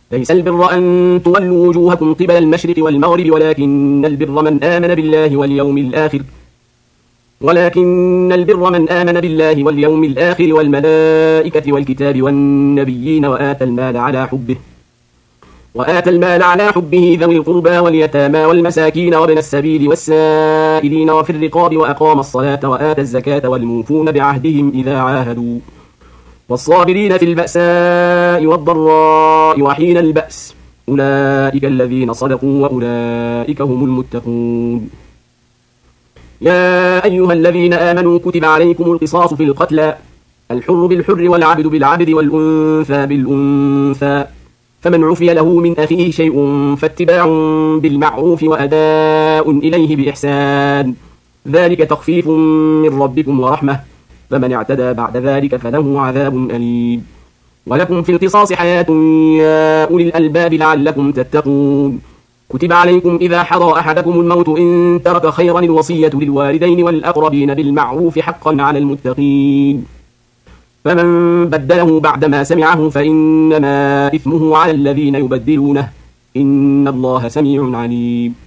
ليس البر أن تولوا وجوهكم قبل المشرق والمغرب ولكن البر من آمن بالله واليوم الآخر والملائكة والكتاب والنبيين وآتى المال على حبه ذوي القربى واليتامى والمساكين وابن السبيل والسائلين وفي الرقاب وأقام الصلاة وآتى الزكاة والموفون بعهدهم إذا عاهدوا والصابرين في البأساء والضراء وحين البأس أولئك الذين صدقوا وأولئك هم المتقون. يا أيها الذين آمنوا كتب عليكم القصاص في القتلى الحر بالحر والعبد بالعبد والأنثى بالأنثى فمن عفي له من أخيه شيء فاتباع بالمعروف وأداء إليه بإحسان ذلك تخفيف من ربكم ورحمة فمن اعتدى بعد ذلك فله عذاب أليم. ولكم في القصاص حياة يا أولي الألباب لعلكم تتقون. كتب عليكم إذا حضر أحدكم الموت إن ترك خيرا الوصية للوالدين والأقربين بالمعروف حقا على المتقين فمن بدله بعدما سمعه فإنما إثمه على الذين يبدلونه إن الله سميع عليم.